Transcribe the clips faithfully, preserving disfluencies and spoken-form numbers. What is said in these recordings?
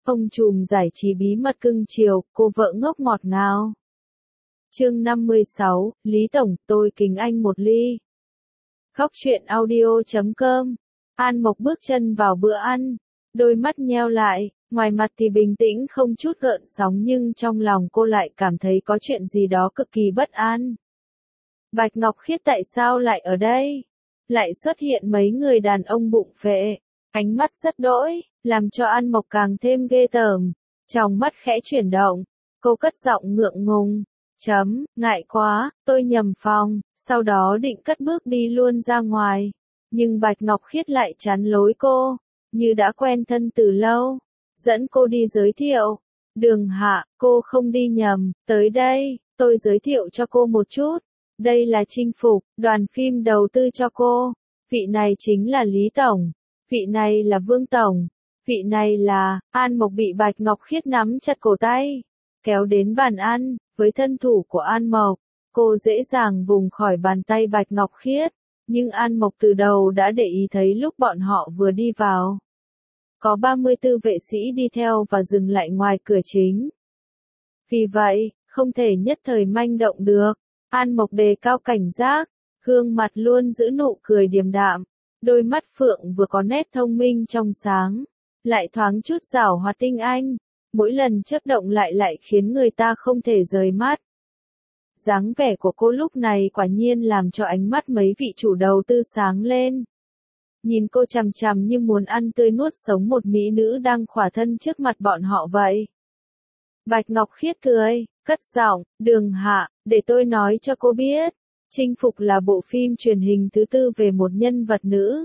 Ông trùm giải trí bí mật cưng chiều, cô vợ ngốc ngọt ngào. Chương năm mươi sáu, Lý Tổng, tôi kính anh một ly. Góc truyện audio chấm com. An Mộc bước chân vào bữa ăn, đôi mắt nheo lại, ngoài mặt thì bình tĩnh không chút gợn sóng nhưng trong lòng cô lại cảm thấy có chuyện gì đó cực kỳ bất an. Bạch Ngọc Khiết tại sao lại ở đây? Lại xuất hiện mấy người đàn ông bụng phệ, ánh mắt rất đỗi, làm cho An Mộc càng thêm ghê tởm. Trong mắt khẽ chuyển động, cô cất giọng ngượng ngùng. Chấm, ngại quá, tôi nhầm phòng, sau đó định cất bước đi luôn ra ngoài. Nhưng Bạch Ngọc Khiết lại chắn lối cô, như đã quen thân từ lâu, dẫn cô đi giới thiệu. Đường Hạ, cô không đi nhầm, tới đây, tôi giới thiệu cho cô một chút. Đây là Chinh Phục, đoàn phim đầu tư cho cô. Vị này chính là Lý Tổng, vị này là Vương Tổng, vị này là... An Mộc bị Bạch Ngọc Khiết nắm chặt cổ tay, kéo đến bàn ăn. Với thân thủ của An Mộc, cô dễ dàng vùng khỏi bàn tay Bạch Ngọc Khiết, nhưng An Mộc từ đầu đã để ý thấy lúc bọn họ vừa đi vào. Có ba mươi tư vệ sĩ đi theo và dừng lại ngoài cửa chính. Vì vậy, không thể nhất thời manh động được. An Mộc đề cao cảnh giác, gương mặt luôn giữ nụ cười điềm đạm, đôi mắt phượng vừa có nét thông minh trong sáng, lại thoáng chút giảo hoạt tinh anh. Mỗi lần chớp động lại lại khiến người ta không thể rời mắt. Dáng vẻ của cô lúc này quả nhiên làm cho ánh mắt mấy vị chủ đầu tư sáng lên. Nhìn cô chằm chằm như muốn ăn tươi nuốt sống một mỹ nữ đang khỏa thân trước mặt bọn họ vậy. Bạch Ngọc Khiết cười, cất giọng, Đường Hạ, để tôi nói cho cô biết. Chinh Phục là bộ phim truyền hình thứ tư về một nhân vật nữ.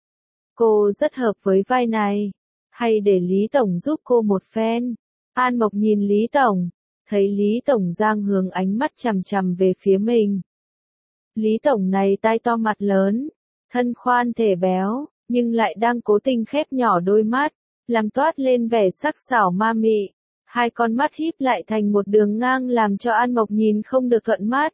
Cô rất hợp với vai này. Hay để Lý Tổng giúp cô một phen. An Mộc nhìn Lý Tổng, thấy Lý Tổng giang hướng ánh mắt chằm chằm về phía mình. Lý Tổng này tai to mặt lớn, thân khoan thể béo, nhưng lại đang cố tình khép nhỏ đôi mắt, làm toát lên vẻ sắc sảo ma mị. Hai con mắt híp lại thành một đường ngang làm cho An Mộc nhìn không được thuận mắt.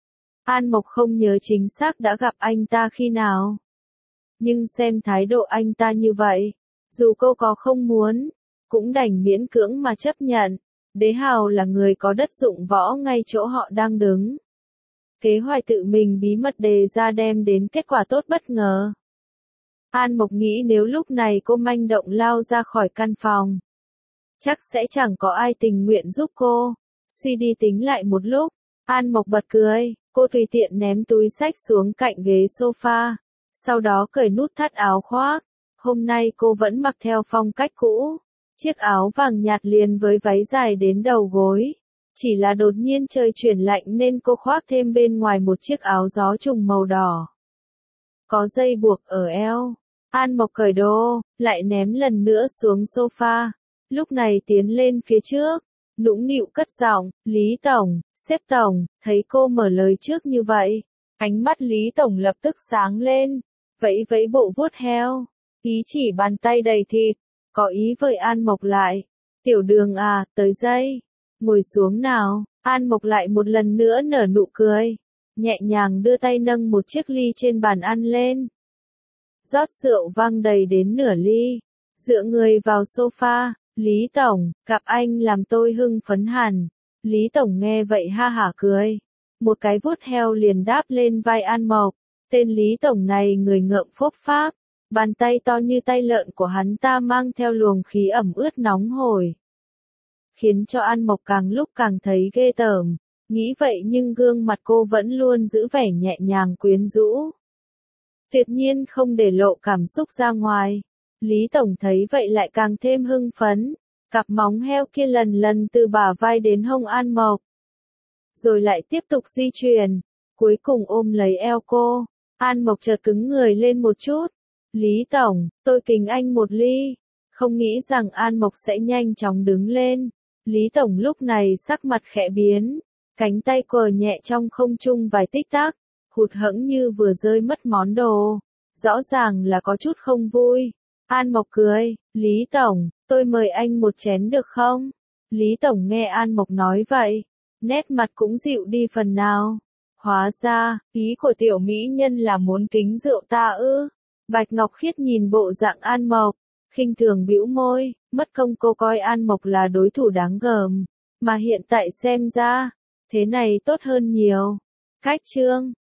An Mộc không nhớ chính xác đã gặp anh ta khi nào. Nhưng xem thái độ anh ta như vậy, dù cô có không muốn, cũng đành miễn cưỡng mà chấp nhận. Đế Hào là người có đất dụng võ ngay chỗ họ đang đứng. Kế hoạch tự mình bí mật đề ra đem đến kết quả tốt bất ngờ. An Mộc nghĩ nếu lúc này cô manh động lao ra khỏi căn phòng, chắc sẽ chẳng có ai tình nguyện giúp cô. Suy đi tính lại một lúc, An Mộc bật cười, cô tùy tiện ném túi xách xuống cạnh ghế sofa, sau đó cởi nút thắt áo khoác. Hôm nay cô vẫn mặc theo phong cách cũ, chiếc áo vàng nhạt liền với váy dài đến đầu gối. Chỉ là đột nhiên trời chuyển lạnh nên cô khoác thêm bên ngoài một chiếc áo gió trùng màu đỏ. Có dây buộc ở eo. An Mộc cởi đồ, lại ném lần nữa xuống sofa. Lúc này tiến lên phía trước, nũng nịu cất giọng, Lý Tổng, sếp Tổng, thấy cô mở lời trước như vậy. Ánh mắt Lý Tổng lập tức sáng lên, vẫy vẫy bộ vuốt heo. Ý chỉ bàn tay đầy thịt, có ý với An Mộc lại. Tiểu Đường à, tới đây. Ngồi xuống nào. An Mộc lại một lần nữa nở nụ cười, nhẹ nhàng đưa tay nâng một chiếc ly trên bàn ăn lên. Rót rượu vang đầy đến nửa ly. Dựa người vào sofa, Lý Tổng, gặp anh làm tôi hưng phấn hẳn. Lý Tổng nghe vậy ha hả cười. Một cái vuốt heo liền đáp lên vai An Mộc. Tên Lý Tổng này người ngợm phốp pháp. Bàn tay to như tay lợn của hắn ta mang theo luồng khí ẩm ướt nóng hổi, khiến cho An Mộc càng lúc càng thấy ghê tởm. Nghĩ vậy nhưng gương mặt cô vẫn luôn giữ vẻ nhẹ nhàng quyến rũ, tuyệt nhiên không để lộ cảm xúc ra ngoài. Lý Tổng thấy vậy lại càng thêm hưng phấn, cặp móng heo kia lần lần từ bả vai đến hông An Mộc, rồi lại tiếp tục di chuyển, cuối cùng ôm lấy eo cô. An Mộc chợt cứng người lên một chút. Lý Tổng, tôi kính anh một ly. Không nghĩ rằng An Mộc sẽ nhanh chóng đứng lên. Lý Tổng lúc này sắc mặt khẽ biến, cánh tay quờ nhẹ trong không trung vài tích tắc, hụt hẫng như vừa rơi mất món đồ. Rõ ràng là có chút không vui. An Mộc cười, Lý Tổng, tôi mời anh một chén được không? Lý Tổng nghe An Mộc nói vậy, nét mặt cũng dịu đi phần nào. Hóa ra, ý của tiểu mỹ nhân là muốn kính rượu ta ư? Bạch Ngọc Khiết nhìn bộ dạng An Mộc, khinh thường bĩu môi, mất công cô coi An Mộc là đối thủ đáng gờm, mà hiện tại xem ra, thế này tốt hơn nhiều. Khách trương,